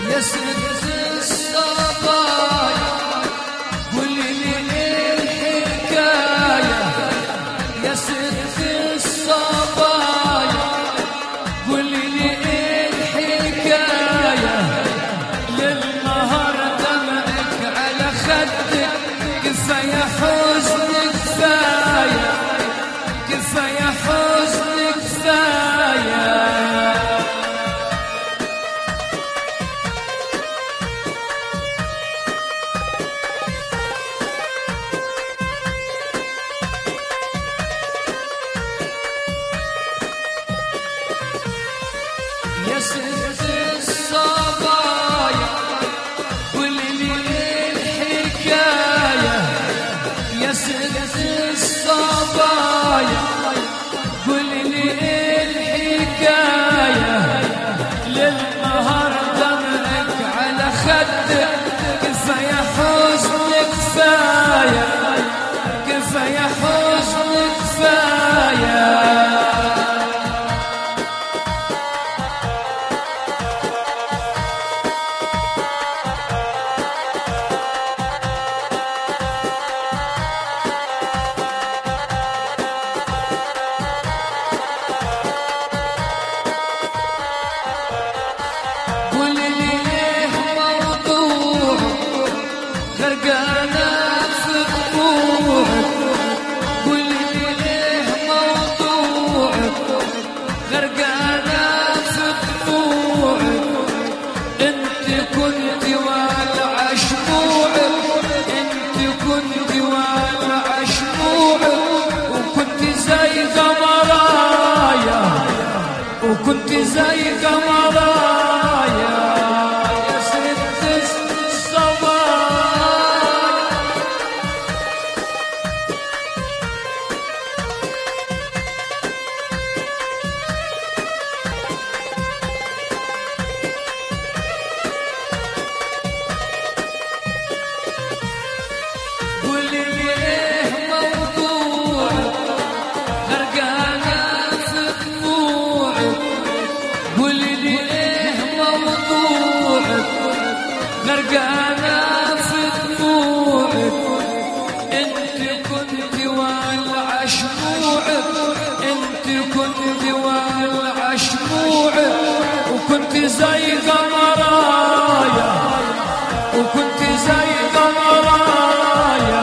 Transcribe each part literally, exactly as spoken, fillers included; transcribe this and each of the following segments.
يا ست الصبايا قولي لي الحكاية يا ست الصبايا قولي لي الحكاية للنهار دمعك على خدك كفاية حزن كفاية كفاية حزن كفاية يا ست الصبايا قولي لي الحكاية يا ست الصبايا قولي لي الحكاية للنهار دمعك على خدك كفاية حزن كفاية كفاية حزن كفاية قولي لي ليه موضوع غرقانة في دموعك قولي لي ليه موضوع غرقانة في دموعك انت كنت والعة شموعك انت كنت والعة شموعك وكنت زي قمرايا وكنت زي قمرايا يا ست الصبايا قولي لي ايه موضوعك غرقانة في دموعك قولي لي ايه موضوعك غرقانة في دموعك انت كنت والعة شموعك انت كنت والعة شموعك وكنت زي قمرايا وكنت زي قمرايا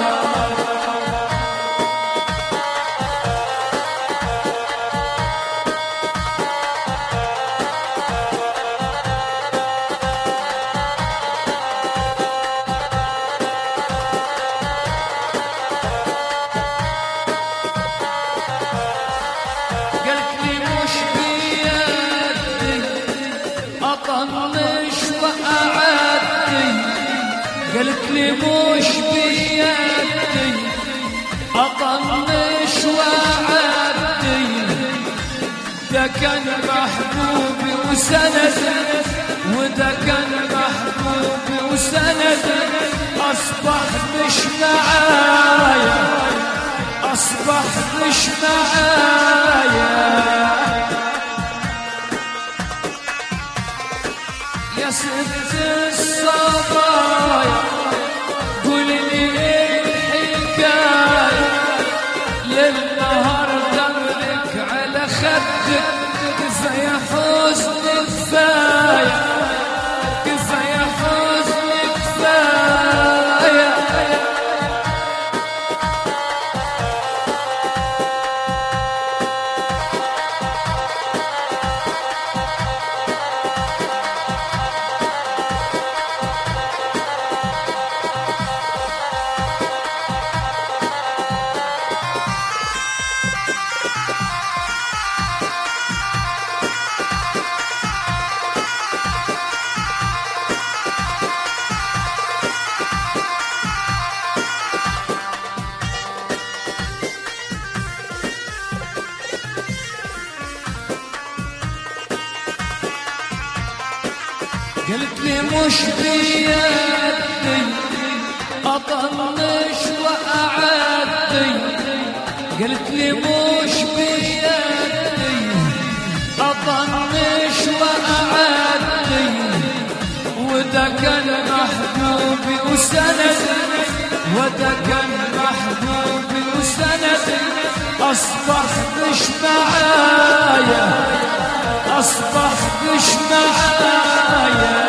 قالت لي مش بيدي أطنش وأعدي قالت لي مش بيدي أطنش وأعدي ده كان محبوبي وسندي وده كان محبوبي وسندي أصبح مش معايا أصبح مش معايا يا ست الصبايا قولي لي الحكاية للنهار دمعك على خدك كفاية حزن كفاية كفاية حزن كفاية قلت لي مش بيدي أطنش وأعدي قلت لي مش بيدي أطنش وأعدي معايا أصبح مش معايا.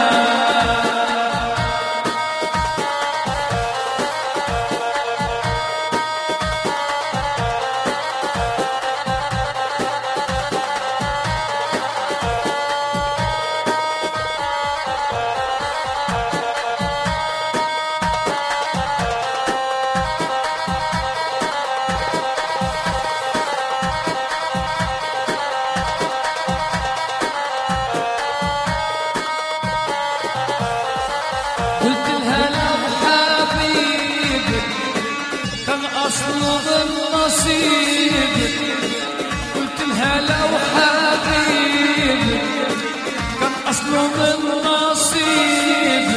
قلت لها لو حبيبك كان أصله بالنصيب، قلت لها لو حبيبك كان أصله بالنصيب،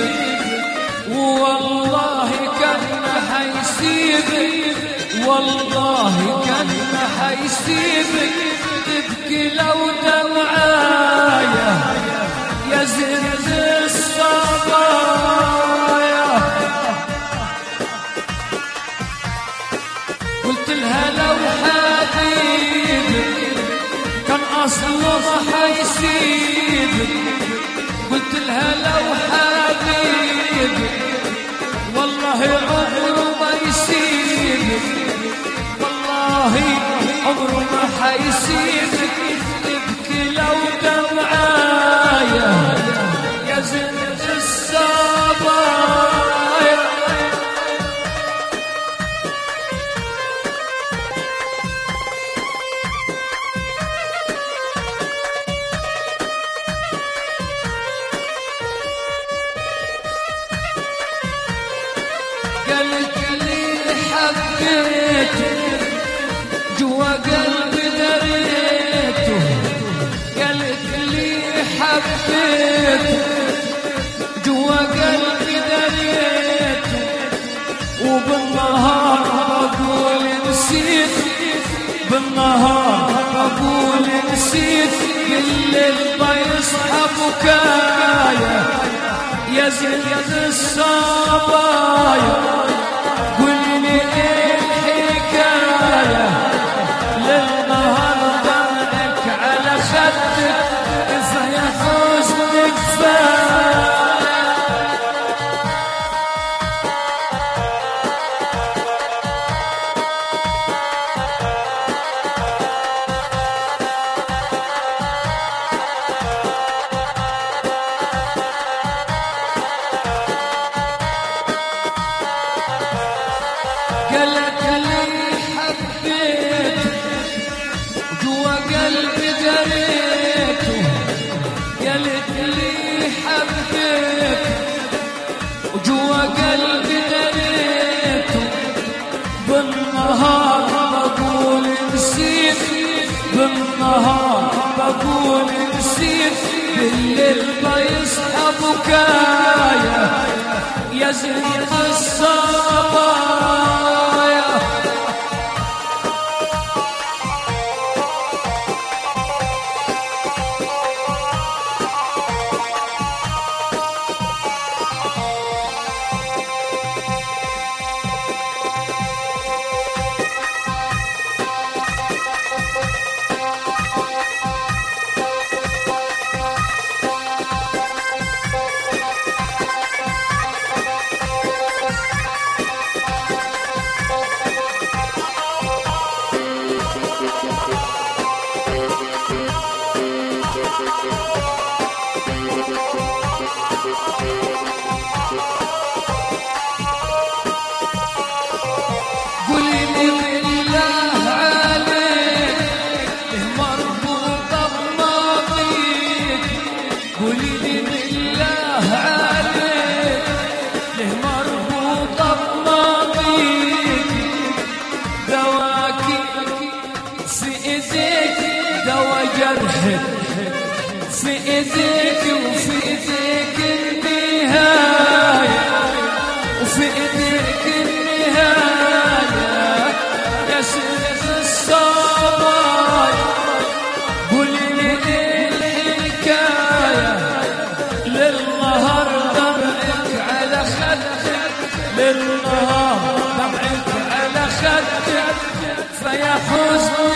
والله كان حيسيبك، والله كان حيسيبك تبكي لو دمعايا يا زين الصبايا. قلت لها لو حبيبك كان أصله ما حيسيبك، قلت لها لو حبيبك والله عمره ما يسيبك، والله عمره ما حيسيبك تبكي لو دمعايا يا زين الصبايا. قالت لي حبيته جوا قلبي دريته، قالت لي حبيته جوا قلبي دريته، وبالنهار بقول نسيت، بالنهار بقول نسيت، بالليل بيصحى بكايا يا زين الصبايا. قولي ايه الحكاية للنهار دمعك على خدك فيا حزنك كفاية. قالت لي حبيت جوا قلبي دريته، قالت لي حبيت جوا قلبي دريته، بالنهار بقول نسيت، بالنهار بقول نسيت، بالليل بيصحى بكايا يا زين الصبايا. في ايديك وفي ايديك النهاية، وفي ايديك النهاية يا سيد الصبايا. قولي لي ايه الحكاية للنهار دمعك على خدك، للنهار دمعك على خدك فيا حزن